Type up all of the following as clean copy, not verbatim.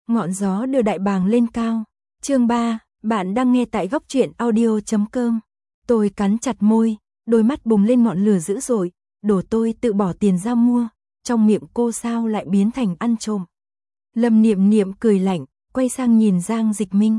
ngọn gió đưa đại bàng lên cao. Chương 3, bạn đang nghe tại góc truyện audio.com. Tôi cắn chặt môi, đôi mắt bùng lên ngọn lửa dữ dội, đồ tôi tự bỏ tiền ra mua, trong miệng cô sao lại biến thành ăn trộm. Lâm Niệm Niệm cười lạnh, quay sang nhìn Giang Dịch Minh.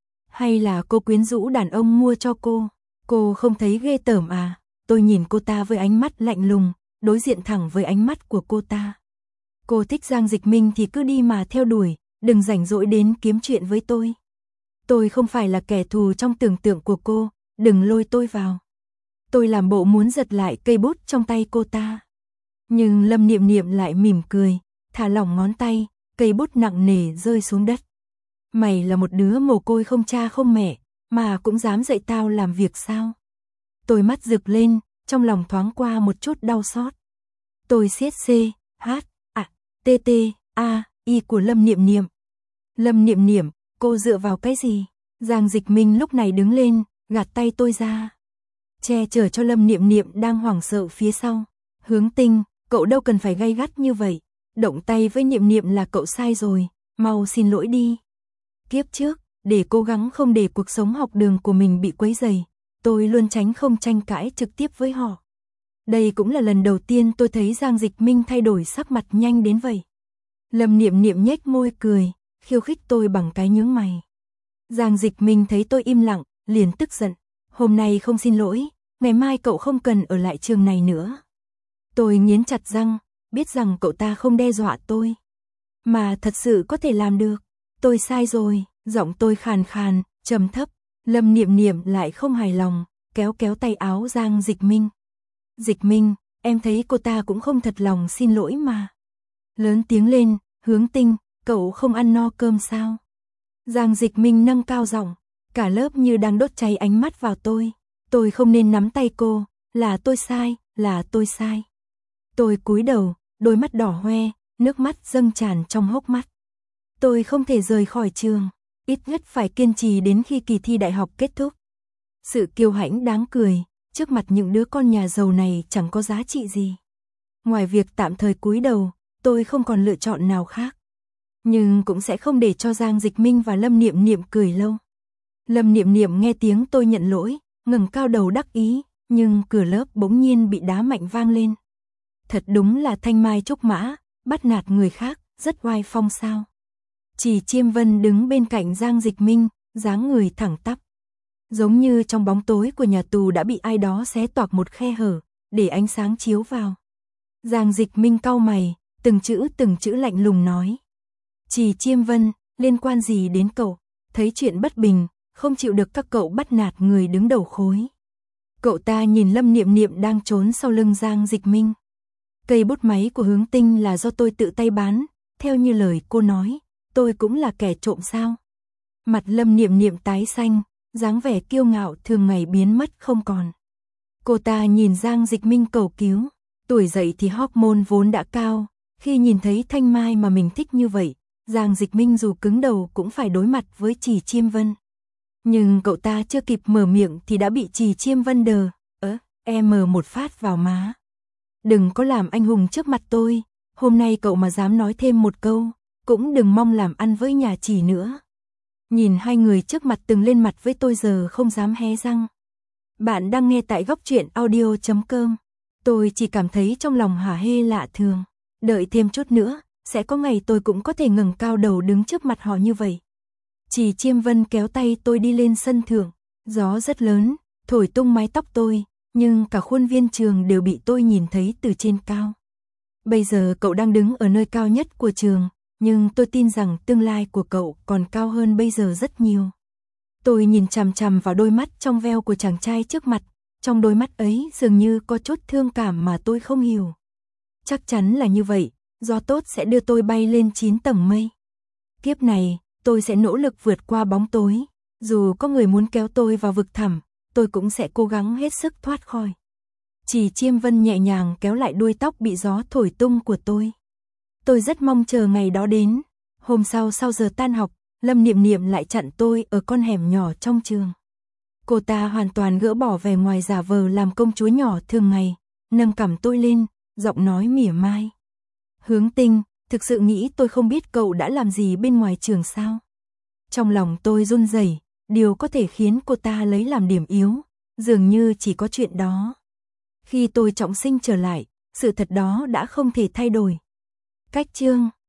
Hay là cô quyến rũ đàn ông mua cho cô không thấy ghê tởm à? Tôi nhìn cô ta với ánh mắt lạnh lùng, đối diện thẳng với ánh mắt của cô ta. Cô thích Giang Dịch Minh thì cứ đi mà theo đuổi, đừng rảnh rỗi đến kiếm chuyện với tôi. Tôi không phải là kẻ thù trong tưởng tượng của cô, đừng lôi tôi vào. Tôi làm bộ muốn giật lại cây bút trong tay cô ta. Nhưng Lâm Niệm Niệm lại mỉm cười, thả lỏng ngón tay, cây bút nặng nề rơi xuống đất. Mày là một đứa mồ côi không cha không mẹ, mà cũng dám dạy tao làm việc sao? Tôi mắt rực lên, trong lòng thoáng qua một chút đau xót. Tôi siết C, H, A, T, T, A, I của Lâm Niệm Niệm. Lâm Niệm Niệm, cô dựa vào cái gì? Giang Dịch Minh lúc này đứng lên, gạt tay tôi ra, che chở cho Lâm Niệm Niệm đang hoảng sợ phía sau. Hướng Tinh, cậu đâu cần phải gay gắt như vậy. Động tay với Niệm Niệm là cậu sai rồi, mau xin lỗi đi. Kiếp trước, để cố gắng không để cuộc sống học đường của mình bị quấy rầy, tôi luôn tránh không tranh cãi trực tiếp với họ. Đây cũng là lần đầu tiên tôi thấy Giang Dịch Minh thay đổi sắc mặt nhanh đến vậy. Lâm Niệm Niệm nhếch môi cười, khiêu khích tôi bằng cái nhướng mày. Giang Dịch Minh thấy tôi im lặng, liền tức giận. Hôm nay không xin lỗi, ngày mai cậu không cần ở lại trường này nữa. Tôi nghiến chặt răng, biết rằng cậu ta không đe dọa tôi, mà thật sự có thể làm được. Tôi sai rồi, giọng tôi khàn khàn, trầm thấp. Lâm Niệm Niệm lại không hài lòng, kéo kéo tay áo Giang Dịch Minh. Dịch Minh, em thấy cô ta cũng không thật lòng xin lỗi mà. Lớn tiếng lên, Hướng Tinh, cậu không ăn no cơm sao? Giang Dịch Minh nâng cao giọng, cả lớp như đang đốt cháy ánh mắt vào tôi. Tôi không nên nắm tay cô, là tôi sai, là tôi sai. Tôi cúi đầu, đôi mắt đỏ hoe, nước mắt dâng tràn trong hốc mắt. Tôi không thể rời khỏi trường, ít nhất phải kiên trì đến khi kỳ thi đại học kết thúc. Sự kiêu hãnh đáng cười, trước mặt những đứa con nhà giàu này chẳng có giá trị gì. Ngoài việc tạm thời cúi đầu, tôi không còn lựa chọn nào khác. Nhưng cũng sẽ không để cho Giang Dịch Minh và Lâm Niệm Niệm cười lâu. Lâm Niệm Niệm nghe tiếng tôi nhận lỗi, ngẩng cao đầu đắc ý, nhưng cửa lớp bỗng nhiên bị đá mạnh vang lên. Thật đúng là thanh mai trúc mã, bắt nạt người khác, rất oai phong sao. Chỉ Chiêm Vân đứng bên cạnh Giang Dịch Minh, dáng người thẳng tắp. Giống như trong bóng tối của nhà tù đã bị ai đó xé toạc một khe hở, để ánh sáng chiếu vào. Giang Dịch Minh cau mày, từng chữ lạnh lùng nói. Chỉ Chiêm Vân, liên quan gì đến cậu? Thấy chuyện bất bình, không chịu được các cậu bắt nạt người đứng đầu khối. Cậu ta nhìn Lâm Niệm Niệm đang trốn sau lưng Giang Dịch Minh. Cây bút máy của Hướng Tinh là do tôi tự tay bán, theo như lời cô nói, tôi cũng là kẻ trộm sao? Mặt Lâm Niệm Niệm tái xanh, dáng vẻ kiêu ngạo thường ngày biến mất không còn. Cô ta nhìn Giang Dịch Minh cầu cứu, tuổi dậy thì hormone vốn đã cao, khi nhìn thấy thanh mai mà mình thích như vậy, Giang Dịch Minh dù cứng đầu cũng phải đối mặt với Chỉ Chiêm Vân. Nhưng cậu ta chưa kịp mở miệng thì đã bị Chỉ Chiêm Vân đờ, một phát vào má. Đừng có làm anh hùng trước mặt tôi, hôm nay cậu mà dám nói thêm một câu, cũng đừng mong làm ăn với nhà Chỉ nữa. Nhìn hai người trước mặt từng lên mặt với tôi giờ không dám hé răng. Bạn đang nghe tại góc truyện audio.com. Tôi chỉ cảm thấy trong lòng hả hê lạ thường. Đợi thêm chút nữa, sẽ có ngày tôi cũng có thể ngẩng cao đầu đứng trước mặt họ như vậy. Chỉ Chiêm Vân kéo tay tôi đi lên sân thượng. Gió rất lớn, thổi tung mái tóc tôi, nhưng cả khuôn viên trường đều bị tôi nhìn thấy từ trên cao. Bây giờ cậu đang đứng ở nơi cao nhất của trường, nhưng tôi tin rằng tương lai của cậu còn cao hơn bây giờ rất nhiều. Tôi nhìn chằm chằm vào đôi mắt trong veo của chàng trai trước mặt, trong đôi mắt ấy dường như có chút thương cảm mà tôi không hiểu. Chắc chắn là như vậy, gió tốt sẽ đưa tôi bay lên 9 tầng mây. Kiếp này, tôi sẽ nỗ lực vượt qua bóng tối, dù có người muốn kéo tôi vào vực thẳm, tôi cũng sẽ cố gắng hết sức thoát khỏi. Chỉ Chiêm Vân nhẹ nhàng kéo lại đuôi tóc bị gió thổi tung của tôi. Tôi rất mong chờ ngày đó đến. Hôm sau giờ tan học, Lâm Niệm Niệm lại chặn tôi ở con hẻm nhỏ trong trường. Cô ta hoàn toàn gỡ bỏ vẻ ngoài giả vờ làm công chúa nhỏ thường ngày, nâng cằm tôi lên, giọng nói mỉa mai. Hướng Tinh, Thực sự nghĩ tôi không biết cậu đã làm gì bên ngoài trường sao? Trong lòng tôi run rẩy, điều có thể khiến cô ta lấy làm điểm yếu, dường như chỉ có chuyện đó. Khi tôi trọng sinh trở lại, sự thật đó đã không thể thay đổi. Cách chương